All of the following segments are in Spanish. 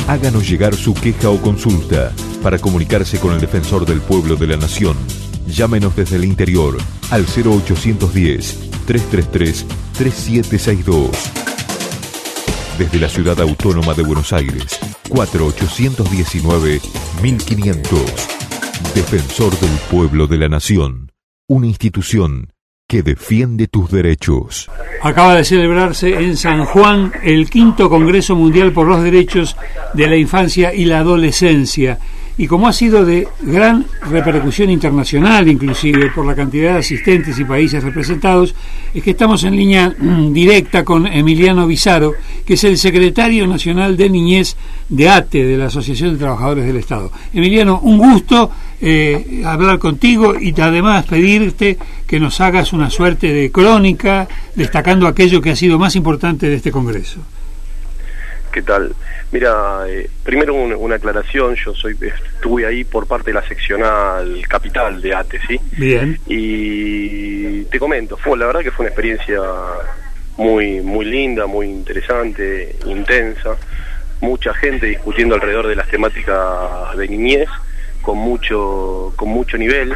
Háganos llegar su queja o consulta para comunicarse con el Defensor del Pueblo de la Nación. Llámenos desde el interior al 0810-333-3762. Desde la Ciudad Autónoma de Buenos Aires, 4819-1500. Defensor del Pueblo de la Nación. Una institución que defiende tus derechos. Acaba de celebrarse en San Juan el 5º Congreso Mundial por los Derechos de la Infancia y la Adolescencia. Y como ha sido de gran repercusión internacional, inclusive por la cantidad de asistentes y países representados, es que estamos en línea directa con Emiliano Bizaro, que es el secretario nacional de Niñez de ATE, de la Asociación de Trabajadores del Estado. Emiliano, un gusto hablar contigo y además pedirte que nos hagas una suerte de crónica destacando aquello que ha sido más importante de este Congreso. ¿Qué tal? Mira, primero una aclaración, yo estuve ahí por parte de la seccional capital de ATE, ¿sí? Bien. Y te comento, la verdad que fue una experiencia muy linda, muy interesante, intensa, mucha gente discutiendo alrededor de las temáticas de niñez, con mucho nivel.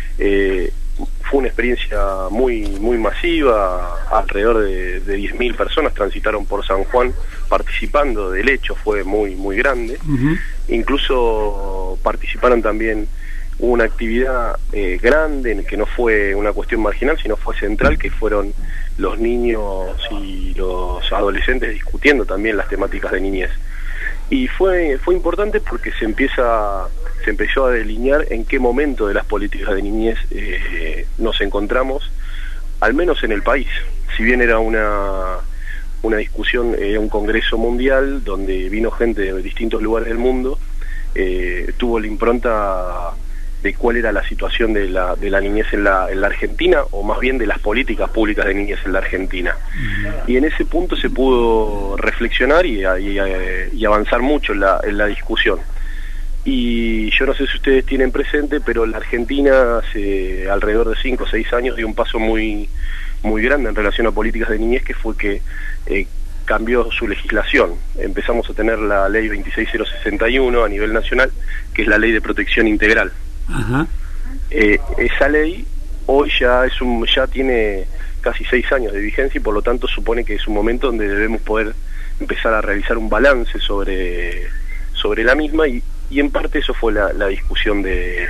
Fue una experiencia muy masiva, alrededor de 10.000 personas transitaron por San Juan participando del hecho, fue muy grande. Uh-huh. Incluso participaron también, hubo una actividad grande, que no fue una cuestión marginal, sino fue central, que fueron los niños y los adolescentes discutiendo también las temáticas de niñez. Y fue importante porque se empezó a delinear en qué momento de las políticas de niñez nos encontramos, al menos en el país. Si bien era una discusión, un congreso mundial donde vino gente de distintos lugares del mundo, tuvo la impronta de cuál era la situación de la niñez en la Argentina, o más bien de las políticas públicas de niñez en la Argentina. Y en ese punto se pudo reflexionar y avanzar mucho en la discusión. Y yo no sé si ustedes tienen presente, pero la Argentina hace alrededor de 5 o 6 años dio un paso muy grande en relación a políticas de niñez, que fue que cambió su legislación. Empezamos a tener la ley 26061 a nivel nacional, que es la ley de protección integral. Uh-huh. Esa ley hoy ya tiene casi 6 años de vigencia, y por lo tanto supone que es un momento donde debemos poder empezar a realizar un balance sobre la misma, y en parte eso fue la discusión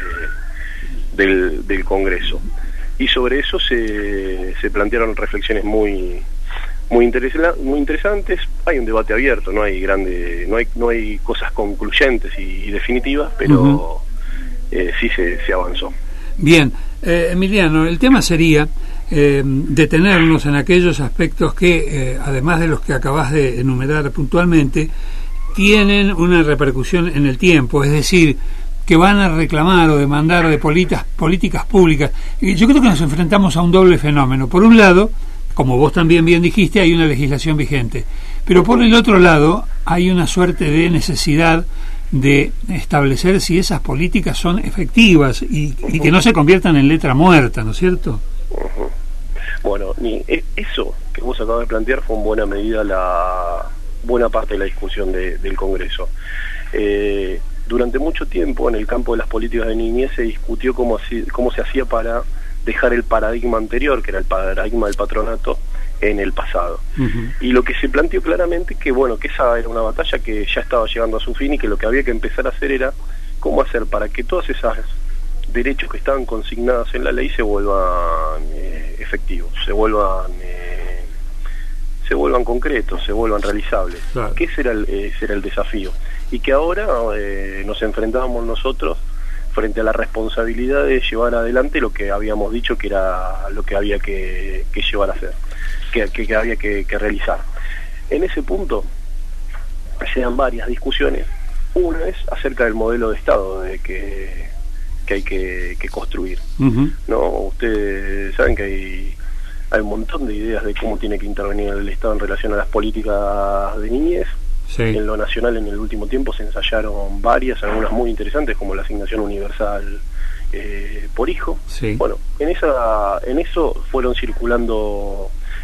del Congreso. Y sobre eso se plantearon reflexiones muy interesantes. Hay un debate abierto, no hay cosas concluyentes y definitivas, pero uh-huh. Sí se avanzó. Bien, Emiliano, el tema sería detenernos en aquellos aspectos que, además de los que acabas de enumerar puntualmente, tienen una repercusión en el tiempo, es decir, que van a reclamar o demandar de políticas públicas. Y yo creo que nos enfrentamos a un doble fenómeno. Por un lado, como vos también bien dijiste, hay una legislación vigente, pero por el otro lado hay una suerte de necesidad de establecer si esas políticas son efectivas y que no se conviertan en letra muerta, ¿no es cierto? Uh-huh. Bueno, eso que vos acabas de plantear fue en buena medida buena parte de la discusión del Congreso. Durante mucho tiempo en el campo de las políticas de niñez se discutió cómo se hacía para dejar el paradigma anterior, que era el paradigma del patronato, en el pasado. Uh-huh. Y lo que se planteó claramente que esa era una batalla que ya estaba llegando a su fin, y que lo que había que empezar a hacer era cómo hacer para que todos esos derechos que estaban consignados en la ley se vuelvan efectivos, se vuelvan concretos, se vuelvan realizables. Claro. Que ese era el desafío. Y que ahora nos enfrentábamos nosotros frente a la responsabilidad de llevar adelante lo que habíamos dicho que era lo que había que llevar a hacer, que había que realizar. En ese punto se dan varias discusiones. Una es acerca del modelo de Estado que hay que construir. Uh-huh. ¿No? Ustedes saben que hay un montón de ideas de cómo tiene que intervenir el Estado en relación a las políticas de niñez. Sí. En lo nacional, en el último tiempo se ensayaron varias, algunas muy interesantes, como la asignación universal por hijo. Sí. Bueno, en eso fueron circulando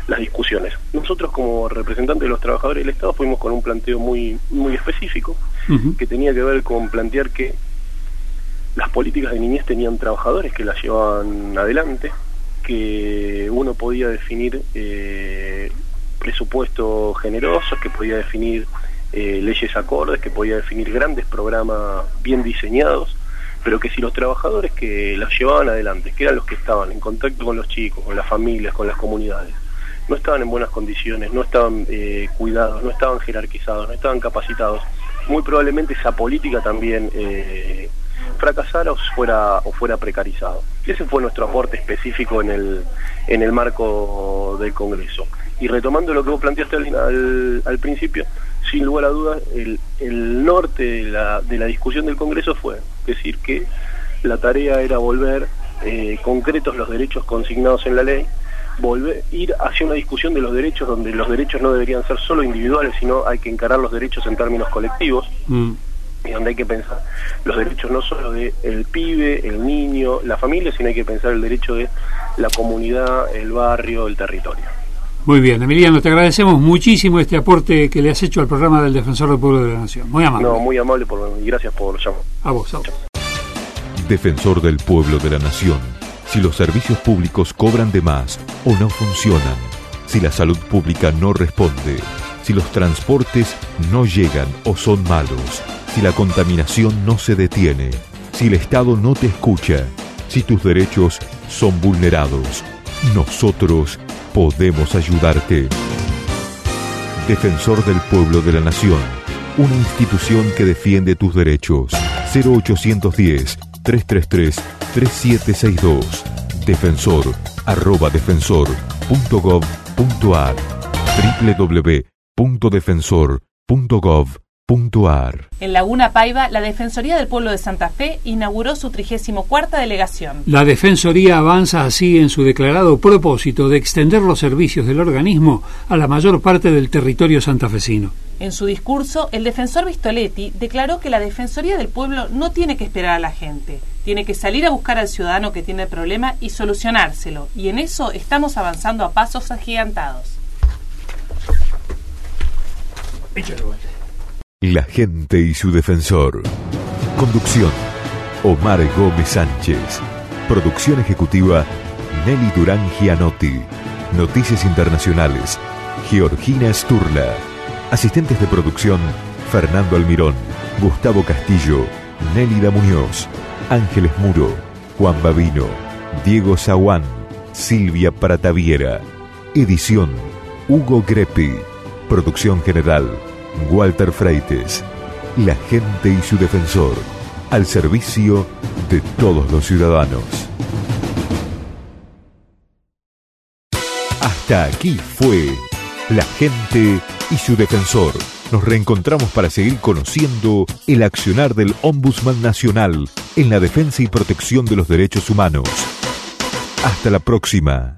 las discusiones. Nosotros, como representantes de los trabajadores del Estado, fuimos con un planteo muy específico, que tenía que ver con plantear que las políticas de niñez tenían trabajadores que las llevaban adelante, que uno podía definir presupuestos generosos, que podía definir leyes acordes, que podía definir grandes programas bien diseñados, pero que si los trabajadores que las llevaban adelante, que eran los que estaban en contacto con los chicos, con las familias, con las comunidades, no estaban en buenas condiciones, no estaban cuidados, no estaban jerarquizados, no estaban capacitados, muy probablemente esa política también fracasara o fuera precarizado. Ese fue nuestro aporte específico en el marco del Congreso. Y retomando lo que vos planteaste al principio, sin lugar a dudas, el norte de la discusión del Congreso fue decir que la tarea era volver concretos los derechos consignados en la ley, ir hacia una discusión de los derechos donde los derechos no deberían ser solo individuales, sino hay que encarar los derechos en términos colectivos, y donde hay que pensar los derechos no solo de el pibe, el niño, la familia, sino hay que pensar el derecho de la comunidad, el barrio, el territorio. Muy bien, Emiliano, te agradecemos muchísimo este aporte que le has hecho al programa del Defensor del Pueblo de la Nación. Muy amable. No, muy amable y gracias por llamar. A vos. Defensor del Pueblo de la Nación. Si los servicios públicos cobran de más o no funcionan, si la salud pública no responde, si los transportes no llegan o son malos, si la contaminación no se detiene, si el Estado no te escucha, si tus derechos son vulnerados, nosotros podemos ayudarte. Defensor del Pueblo de la Nación, una institución que defiende tus derechos. 0810-333-3762. defensor@defensor.gov.ar www.defensor.gov.ar. En Laguna Paiva, la Defensoría del Pueblo de Santa Fe inauguró su 34ª delegación. La Defensoría avanza así en su declarado propósito de extender los servicios del organismo a la mayor parte del territorio santafesino. En su discurso, el defensor Vistoletti declaró que la Defensoría del Pueblo no tiene que esperar a la gente, tiene que salir a buscar al ciudadano que tiene el problema y solucionárselo, y en eso estamos avanzando a pasos agigantados. La gente y su defensor. Conducción: Omar Gómez Sánchez. Producción ejecutiva: Nelly Durán Gianotti. Noticias internacionales: Georgina Sturla. Asistentes de producción: Fernando Almirón, Gustavo Castillo, Nélida Muñoz, Ángeles Muro, Juan Babino, Diego Zaguán, Silvia Prataviera. Edición: Hugo Greppi. Producción general: Walter Freites. La gente y su defensor, al servicio de todos los ciudadanos. Hasta aquí fue La gente y su defensor. Nos reencontramos para seguir conociendo el accionar del Ombudsman Nacional en la defensa y protección de los derechos humanos. Hasta la próxima.